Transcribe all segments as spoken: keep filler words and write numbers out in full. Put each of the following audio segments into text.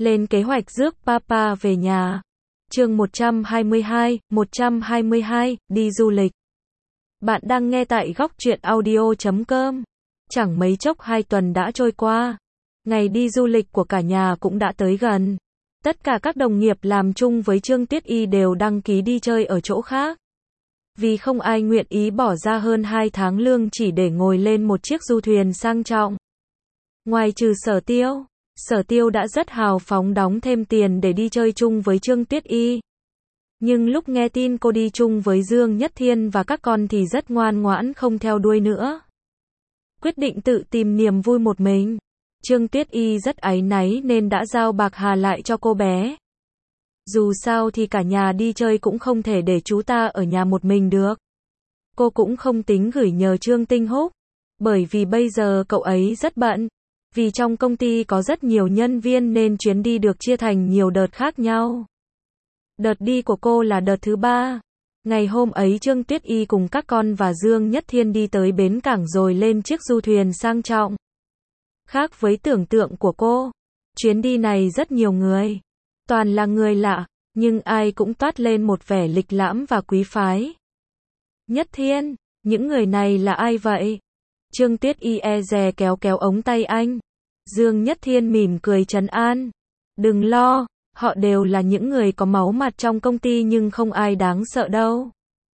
Lên kế hoạch rước Papa về nhà. Chương một trăm hai mươi hai, một trăm hai mươi hai, đi du lịch. Bạn đang nghe tại góc truyện audio chấm com. Chẳng mấy chốc hai tuần đã trôi qua. Ngày đi du lịch của cả nhà cũng đã tới gần. Tất cả các đồng nghiệp làm chung với Trương Tuyết Y đều đăng ký đi chơi ở chỗ khác. Vì không ai nguyện ý bỏ ra hơn hai tháng lương chỉ để ngồi lên một chiếc du thuyền sang trọng. Ngoài trừ Sở Tiêu, Sở Tiêu đã rất hào phóng đóng thêm tiền để đi chơi chung với Trương Tuyết Y. Nhưng lúc nghe tin cô đi chung với Dương Nhất Thiên và các con thì rất ngoan ngoãn không theo đuôi nữa. Quyết định tự tìm niềm vui một mình. Trương Tuyết Y rất áy náy nên đã giao bạc hà lại cho cô bé. Dù sao thì cả nhà đi chơi cũng không thể để chú ta ở nhà một mình được. Cô cũng không tính gửi nhờ Trương Tinh Húc, bởi vì bây giờ cậu ấy rất bận. Vì trong công ty có rất nhiều nhân viên nên chuyến đi được chia thành nhiều đợt khác nhau. Đợt đi của cô là đợt thứ ba. Ngày hôm ấy Trương Tuyết Y cùng các con và Dương Nhất Thiên đi tới bến cảng rồi lên chiếc du thuyền sang trọng. Khác với tưởng tượng của cô, chuyến đi này rất nhiều người. Toàn là người lạ, nhưng ai cũng toát lên một vẻ lịch lãm và quý phái. Nhất Thiên, những người này là ai vậy? Trương Tuyết Y e dè kéo kéo ống tay anh. Dương Nhất Thiên mỉm cười trấn an. Đừng lo, họ đều là những người có máu mặt trong công ty nhưng không ai đáng sợ đâu.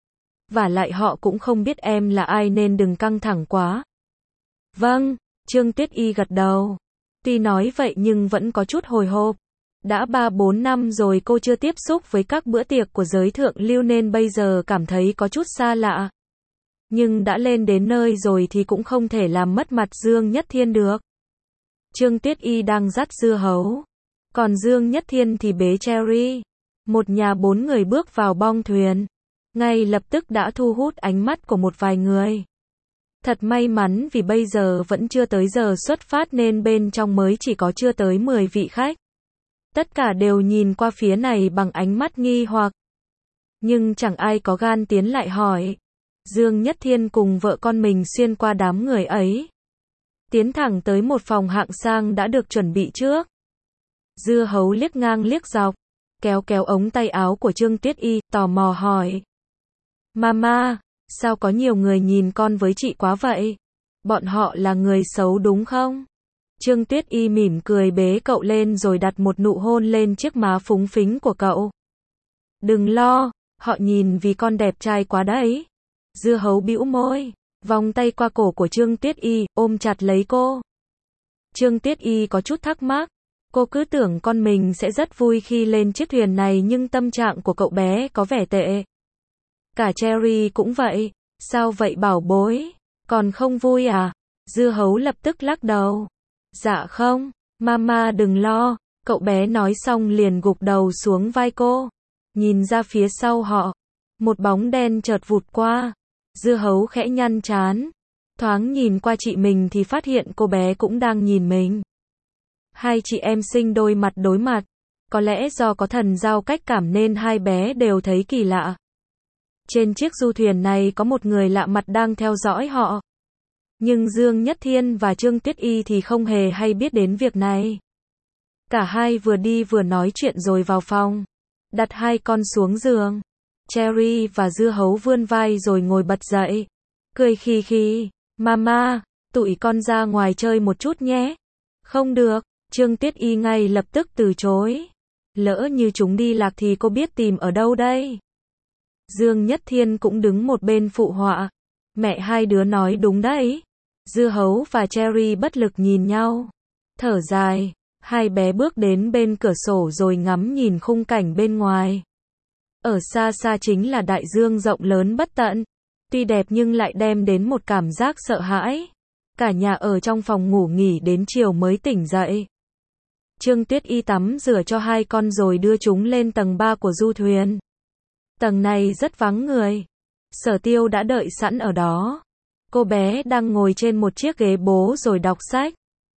Vả lại họ cũng không biết em là ai nên đừng căng thẳng quá. Vâng, Trương Tuyết Y gật đầu. Tuy nói vậy nhưng vẫn có chút hồi hộp. Đã ba bốn năm rồi cô chưa tiếp xúc với các bữa tiệc của giới thượng lưu nên bây giờ cảm thấy có chút xa lạ. Nhưng đã lên đến nơi rồi thì cũng không thể làm mất mặt Dương Nhất Thiên được. Trương Tuyết Y đang dắt dưa hấu. Còn Dương Nhất Thiên thì bế Cherry. Một nhà bốn người bước vào bong thuyền. Ngay lập tức đã thu hút ánh mắt của một vài người. Thật may mắn vì bây giờ vẫn chưa tới giờ xuất phát nên bên trong mới chỉ có chưa tới mười vị khách. Tất cả đều nhìn qua phía này bằng ánh mắt nghi hoặc. Nhưng chẳng ai có gan tiến lại hỏi. Dương Nhất Thiên cùng vợ con mình xuyên qua đám người ấy. Tiến thẳng tới một phòng hạng sang đã được chuẩn bị trước. Dưa hấu liếc ngang liếc dọc. Kéo kéo ống tay áo của Trương Tuyết Y, tò mò hỏi. Mama, sao có nhiều người nhìn con với chị quá vậy? Bọn họ là người xấu đúng không? Trương Tuyết Y mỉm cười bế cậu lên rồi đặt một nụ hôn lên chiếc má phúng phính của cậu. Đừng lo, họ nhìn vì con đẹp trai quá đấy. Dưa hấu bĩu môi, vòng tay qua cổ của Trương Tuyết Y, ôm chặt lấy cô. Trương Tuyết Y có chút thắc mắc. Cô cứ tưởng con mình sẽ rất vui khi lên chiếc thuyền này nhưng tâm trạng của cậu bé có vẻ tệ. Cả Cherry cũng vậy. Sao vậy bảo bối? Còn không vui à? Dưa hấu lập tức lắc đầu. Dạ không, mama đừng lo. Cậu bé nói xong liền gục đầu xuống vai cô. Nhìn ra phía sau họ. Một bóng đen chợt vụt qua. Dưa hấu khẽ nhăn trán. Thoáng nhìn qua chị mình thì phát hiện cô bé cũng đang nhìn mình. Hai chị em sinh đôi mặt đối mặt. Có lẽ do có thần giao cách cảm nên hai bé đều thấy kỳ lạ. Trên chiếc du thuyền này có một người lạ mặt đang theo dõi họ. Nhưng Dương Nhất Thiên và Trương Tuyết Y thì không hề hay biết đến việc này. Cả hai vừa đi vừa nói chuyện rồi vào phòng. Đặt hai con xuống giường. Cherry và dưa hấu vươn vai rồi ngồi bật dậy. Cười khì khì. Mama, tụi con ra ngoài chơi một chút nhé. Không được. Trương Tuyết Y ngay lập tức từ chối. Lỡ như chúng đi lạc thì cô biết tìm ở đâu đây? Dương Nhất Thiên cũng đứng một bên phụ họa. Mẹ hai đứa nói đúng đấy. Dưa hấu và Cherry bất lực nhìn nhau. Thở dài. Hai bé bước đến bên cửa sổ rồi ngắm nhìn khung cảnh bên ngoài. Ở xa xa chính là đại dương rộng lớn bất tận. Tuy đẹp nhưng lại đem đến một cảm giác sợ hãi. Cả nhà ở trong phòng ngủ nghỉ đến chiều mới tỉnh dậy. Trương Tuyết Y tắm rửa cho hai con rồi đưa chúng lên tầng ba của du thuyền. Tầng này rất vắng người. Sở Tiêu đã đợi sẵn ở đó. Cô bé đang ngồi trên một chiếc ghế bố rồi đọc sách.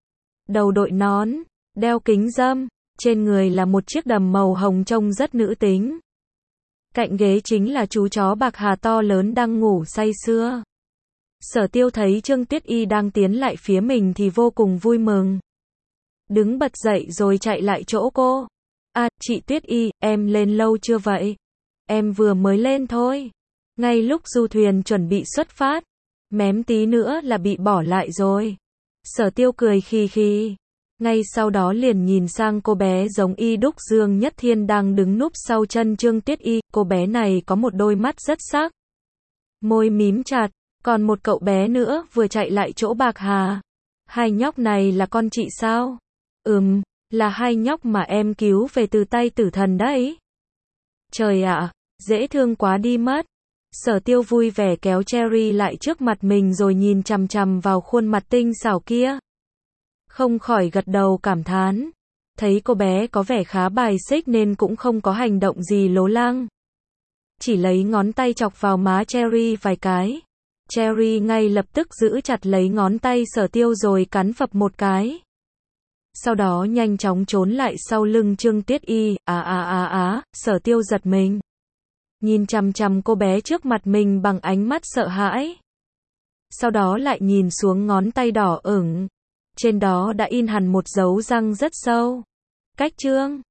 Đầu đội nón, đeo kính râm, trên người là một chiếc đầm màu hồng trông rất nữ tính. Cạnh ghế chính là chú chó bạc hà to lớn đang ngủ say sưa. Sở Tiêu thấy Trương Tuyết Y đang tiến lại phía mình thì vô cùng vui mừng. đứng bật dậy rồi chạy lại chỗ cô. À, chị Tuyết Y, em lên lâu chưa vậy? Em vừa mới lên thôi. Ngay lúc du thuyền chuẩn bị xuất phát, mém tí nữa là bị bỏ lại rồi. Sở Tiêu cười khì khì. Ngay sau đó liền nhìn sang cô bé giống y đúc Dương Nhất Thiên đang đứng núp sau chân Trương Tuyết Y. Cô bé này có một đôi mắt rất sắc, môi mím chặt. Còn một cậu bé nữa vừa chạy lại chỗ Bạc Hà. Hai nhóc này là con chị sao? Ừm, là hai nhóc mà em cứu về từ tay tử thần đấy. Trời ạ, dễ thương quá đi mất. Sở Tiêu vui vẻ kéo Cherry lại trước mặt mình rồi nhìn chằm chằm vào khuôn mặt tinh xảo kia. Không khỏi gật đầu cảm thán. Thấy cô bé có vẻ khá bài xích nên cũng không có hành động gì lố lăng. Chỉ lấy ngón tay chọc vào má Cherry vài cái. Cherry ngay lập tức giữ chặt lấy ngón tay Sở Tiêu rồi cắn phập một cái. Sau đó nhanh chóng trốn lại sau lưng Trương Tuyết Y. À à à à, Sở Tiêu giật mình. Nhìn chằm chằm cô bé trước mặt mình bằng ánh mắt sợ hãi. Sau đó lại nhìn xuống ngón tay đỏ ửng. Trên đó đã in hẳn một dấu răng rất sâu. Cách Trương